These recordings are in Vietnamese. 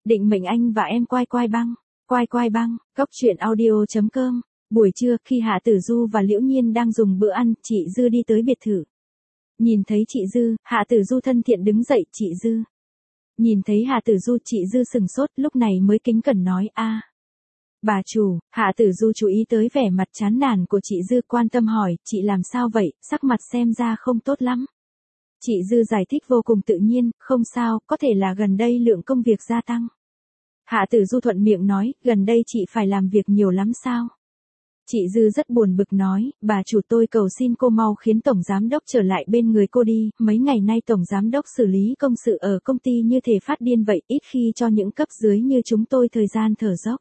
định mệnh anh và em quai quai băng. Quai quai băng, Cốc Truyện Audio.com. Buổi trưa khi Hạ Tử Du và Liễu Nhiên đang dùng bữa ăn, chị Dư đi tới biệt thự. Nhìn thấy chị Dư, Hạ Tử Du thân thiện đứng dậy, chị Dư. Nhìn thấy Hạ Tử Du, chị Dư sừng sốt, lúc này mới kính cẩn nói a. Bà chủ. Hạ Tử Du chú ý tới vẻ mặt chán nản của chị Dư, quan tâm hỏi, chị làm sao vậy, sắc mặt xem ra không tốt lắm. Chị Dư giải thích vô cùng tự nhiên, không sao, có thể là gần đây lượng công việc gia tăng. Hạ Tử Du thuận miệng nói, gần đây chị phải làm việc nhiều lắm sao? Chị Dư rất buồn bực nói, bà chủ tôi cầu xin cô mau khiến Tổng Giám Đốc trở lại bên người cô đi, mấy ngày nay Tổng Giám Đốc xử lý công sự ở công ty như thể phát điên vậy, ít khi cho những cấp dưới như chúng tôi thời gian thở dốc.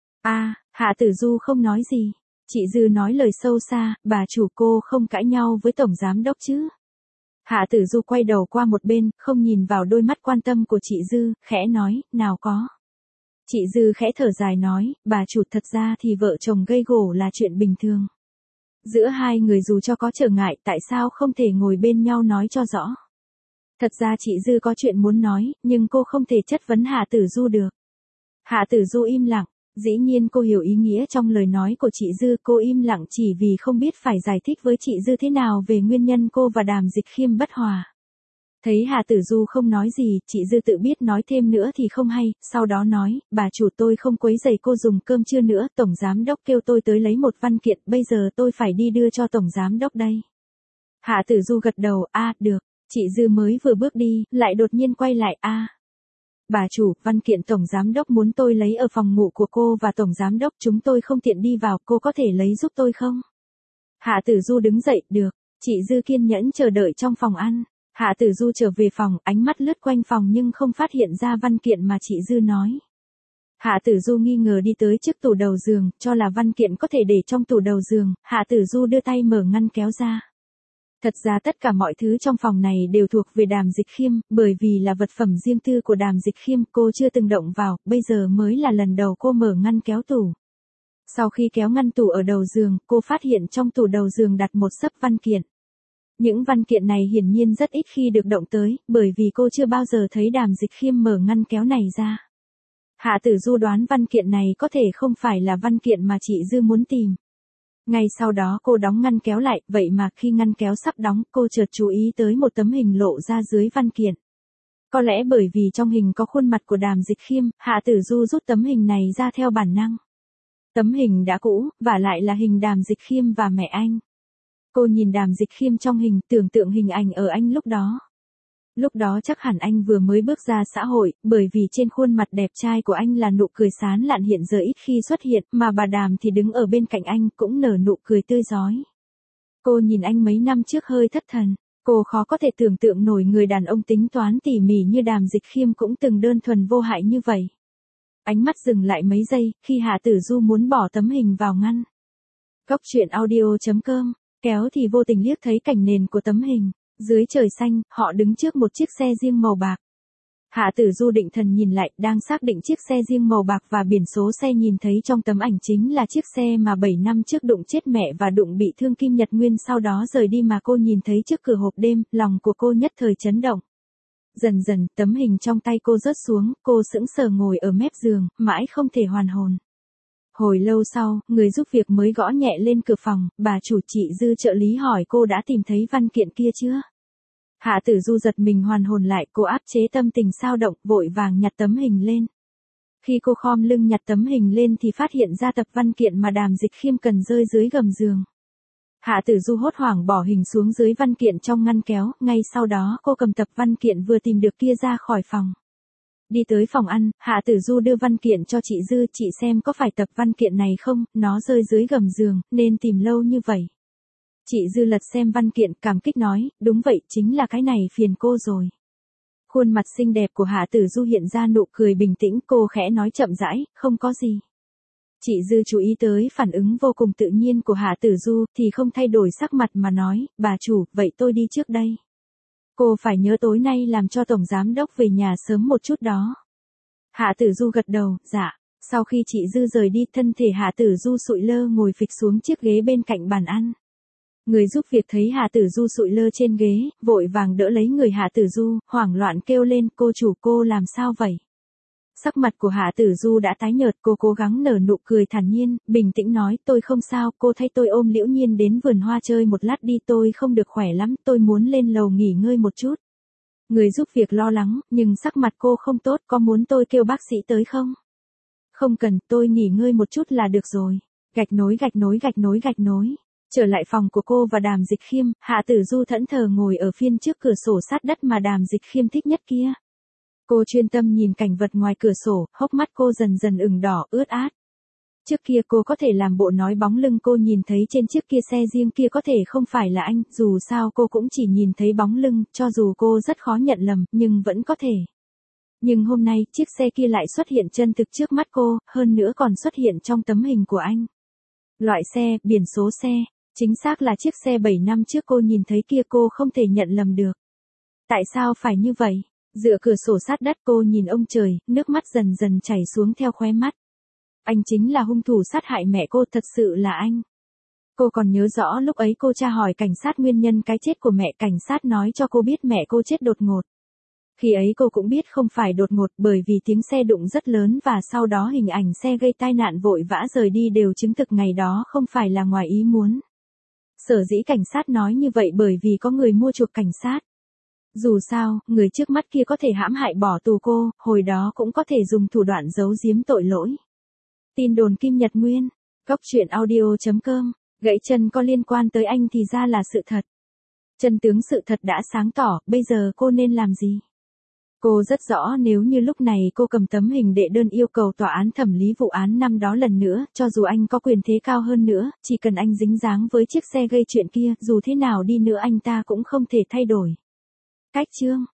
Hạ Tử Du không nói gì. Chị Dư nói lời sâu xa, bà chủ cô không cãi nhau với Tổng Giám Đốc chứ? Hạ Tử Du quay đầu qua một bên, không nhìn vào đôi mắt quan tâm của chị Dư, khẽ nói, nào có. Chị Dư khẽ thở dài nói, bà chủ thật ra thì vợ chồng gây gổ là chuyện bình thường. Giữa hai người dù cho có trở ngại, tại sao không thể ngồi bên nhau nói cho rõ. Thật ra chị Dư có chuyện muốn nói, nhưng cô không thể chất vấn Hạ Tử Du được. Hạ Tử Du im lặng. Dĩ nhiên cô hiểu ý nghĩa trong lời nói của chị Dư, cô im lặng chỉ vì không biết phải giải thích với chị Dư thế nào về nguyên nhân cô và Đàm Dịch Khiêm bất hòa. Thấy Hạ Tử Du không nói gì, chị Dư tự biết nói thêm nữa thì không hay, sau đó nói, bà chủ tôi không quấy rầy cô dùng cơm trưa nữa, Tổng Giám Đốc kêu tôi tới lấy một văn kiện, bây giờ tôi phải đi đưa cho Tổng Giám Đốc đây. Hạ Tử Du gật đầu, được, chị Dư mới vừa bước đi, lại đột nhiên quay lại, Bà chủ, văn kiện Tổng Giám Đốc muốn tôi lấy ở phòng ngủ của cô và Tổng Giám Đốc chúng tôi không tiện đi vào, cô có thể lấy giúp tôi không? Hạ Tử Du đứng dậy, được. Chị Dư kiên nhẫn chờ đợi trong phòng ăn. Hạ Tử Du trở về phòng, ánh mắt lướt quanh phòng nhưng không phát hiện ra văn kiện mà chị Dư nói. Hạ Tử Du nghi ngờ đi tới trước tủ đầu giường, cho là văn kiện có thể để trong tủ đầu giường, Hạ Tử Du đưa tay mở ngăn kéo ra. Thật ra tất cả mọi thứ trong phòng này đều thuộc về Đàm Dịch Khiêm, bởi vì là vật phẩm riêng tư của Đàm Dịch Khiêm, cô chưa từng động vào, bây giờ mới là lần đầu cô mở ngăn kéo tủ. Sau khi kéo ngăn tủ ở đầu giường, cô phát hiện trong tủ đầu giường đặt một xấp văn kiện. Những văn kiện này hiển nhiên rất ít khi được động tới, bởi vì cô chưa bao giờ thấy Đàm Dịch Khiêm mở ngăn kéo này ra. Hạ Tử Du đoán văn kiện này có thể không phải là văn kiện mà chị Dư muốn tìm. Ngay sau đó cô đóng ngăn kéo lại, vậy mà khi ngăn kéo sắp đóng, cô chợt chú ý tới một tấm hình lộ ra dưới văn kiện. Có lẽ bởi vì trong hình có khuôn mặt của Đàm Dịch Khiêm, Hạ Tử Du rút tấm hình này ra theo bản năng. Tấm hình đã cũ, vả lại là hình Đàm Dịch Khiêm và mẹ anh. Cô nhìn Đàm Dịch Khiêm trong hình, tưởng tượng hình ảnh ở anh lúc đó. Lúc đó chắc hẳn anh vừa mới bước ra xã hội, bởi vì trên khuôn mặt đẹp trai của anh là nụ cười sán lạn hiện giờ ít khi xuất hiện, mà bà Đàm thì đứng ở bên cạnh anh cũng nở nụ cười tươi rói. Cô nhìn anh mấy năm trước hơi thất thần, cô khó có thể tưởng tượng nổi người đàn ông tính toán tỉ mỉ như Đàm Dịch Khiêm cũng từng đơn thuần vô hại như vậy. Ánh mắt dừng lại mấy giây, khi Hạ Tử Du muốn bỏ tấm hình vào ngăn. Cốc Truyện Audio.com, kéo thì vô tình liếc thấy cảnh nền của tấm hình. Dưới trời xanh, họ đứng trước một chiếc xe riêng màu bạc. Hạ Tử Du định thần nhìn lại, đang xác định chiếc xe riêng màu bạc và biển số xe nhìn thấy trong tấm ảnh chính là chiếc xe mà 7 năm trước đụng chết mẹ và đụng bị thương Kim Nhật Nguyên sau đó rời đi mà cô nhìn thấy trước cửa hộp đêm, lòng của cô nhất thời chấn động. Dần dần, tấm hình trong tay cô rớt xuống, cô sững sờ ngồi ở mép giường, mãi không thể hoàn hồn. Hồi lâu sau, người giúp việc mới gõ nhẹ lên cửa phòng, bà chủ chị Dư trợ lý hỏi cô đã tìm thấy văn kiện kia chưa? Hạ Tử Du giật mình hoàn hồn lại, cô áp chế tâm tình xao động, vội vàng nhặt tấm hình lên. Khi cô khom lưng nhặt tấm hình lên thì phát hiện ra tập văn kiện mà Đàm Dịch Khiêm cần rơi dưới gầm giường. Hạ Tử Du hốt hoảng bỏ hình xuống dưới văn kiện trong ngăn kéo, ngay sau đó cô cầm tập văn kiện vừa tìm được kia ra khỏi phòng. Đi tới phòng ăn, Hạ Tử Du đưa văn kiện cho chị Dư, chị xem có phải tập văn kiện này không, nó rơi dưới gầm giường, nên tìm lâu như vậy. Chị Dư lật xem văn kiện, cảm kích nói, đúng vậy, chính là cái này phiền cô rồi. Khuôn mặt xinh đẹp của Hạ Tử Du hiện ra nụ cười bình tĩnh, cô khẽ nói chậm rãi, không có gì. Chị Dư chú ý tới phản ứng vô cùng tự nhiên của Hạ Tử Du, thì không thay đổi sắc mặt mà nói, bà chủ, vậy tôi đi trước đây. Cô phải nhớ tối nay làm cho Tổng Giám Đốc về nhà sớm một chút đó. Hạ Tử Du gật đầu, dạ. Sau khi chị Dư rời đi, thân thể Hạ Tử Du sụi lơ ngồi phịch xuống chiếc ghế bên cạnh bàn ăn. Người giúp việc thấy Hạ Tử Du sụi lơ trên ghế, vội vàng đỡ lấy người Hạ Tử Du, hoảng loạn kêu lên, cô chủ cô làm sao vậy? Sắc mặt của Hạ Tử Du đã tái nhợt, cô cố gắng nở nụ cười thản nhiên, bình tĩnh nói, tôi không sao, cô thay tôi ôm Liễu Nhiên đến vườn hoa chơi một lát đi, tôi không được khỏe lắm, tôi muốn lên lầu nghỉ ngơi một chút. Người giúp việc lo lắng, nhưng sắc mặt cô không tốt, có muốn tôi kêu bác sĩ tới không? Không cần, tôi nghỉ ngơi một chút là được rồi. Gạch nối gạch nối gạch nối gạch nối. Trở lại phòng của cô và Đàm Dịch Khiêm, Hạ Tử Du thẫn thờ ngồi ở phiên trước cửa sổ sát đất mà Đàm Dịch Khiêm thích nhất kia. Cô chuyên tâm nhìn cảnh vật ngoài cửa sổ, hốc mắt cô dần dần ửng đỏ, ướt át. Trước kia cô có thể làm bộ nói bóng lưng cô nhìn thấy trên chiếc kia xe riêng kia có thể không phải là anh, dù sao cô cũng chỉ nhìn thấy bóng lưng, cho dù cô rất khó nhận lầm, nhưng vẫn có thể. Nhưng hôm nay, chiếc xe kia lại xuất hiện chân thực trước mắt cô, hơn nữa còn xuất hiện trong tấm hình của anh. Loại xe, biển số xe, chính xác là chiếc xe 7 năm trước cô nhìn thấy kia, cô không thể nhận lầm được. Tại sao phải như vậy? Dựa cửa sổ sát đất cô nhìn ông trời, nước mắt dần dần chảy xuống theo khóe mắt. Anh chính là hung thủ sát hại mẹ cô, thật sự là anh. Cô còn nhớ rõ lúc ấy cô tra hỏi cảnh sát nguyên nhân cái chết của mẹ, cảnh sát nói cho cô biết mẹ cô chết đột ngột. Khi ấy cô cũng biết không phải đột ngột bởi vì tiếng xe đụng rất lớn và sau đó hình ảnh xe gây tai nạn vội vã rời đi đều chứng thực ngày đó không phải là ngoài ý muốn. Sở dĩ cảnh sát nói như vậy bởi vì có người mua chuộc cảnh sát. Dù sao, người trước mắt kia có thể hãm hại bỏ tù cô, hồi đó cũng có thể dùng thủ đoạn giấu giếm tội lỗi. Tin đồn Kim Nhật Nguyên, Cốc truyện audio.com, gãy chân có liên quan tới anh thì ra là sự thật. Chân tướng sự thật đã sáng tỏ, bây giờ cô nên làm gì? Cô rất rõ nếu như lúc này cô cầm tấm hình đệ đơn yêu cầu tòa án thẩm lý vụ án năm đó lần nữa, cho dù anh có quyền thế cao hơn nữa, chỉ cần anh dính dáng với chiếc xe gây chuyện kia, dù thế nào đi nữa anh ta cũng không thể thay đổi. Cách chương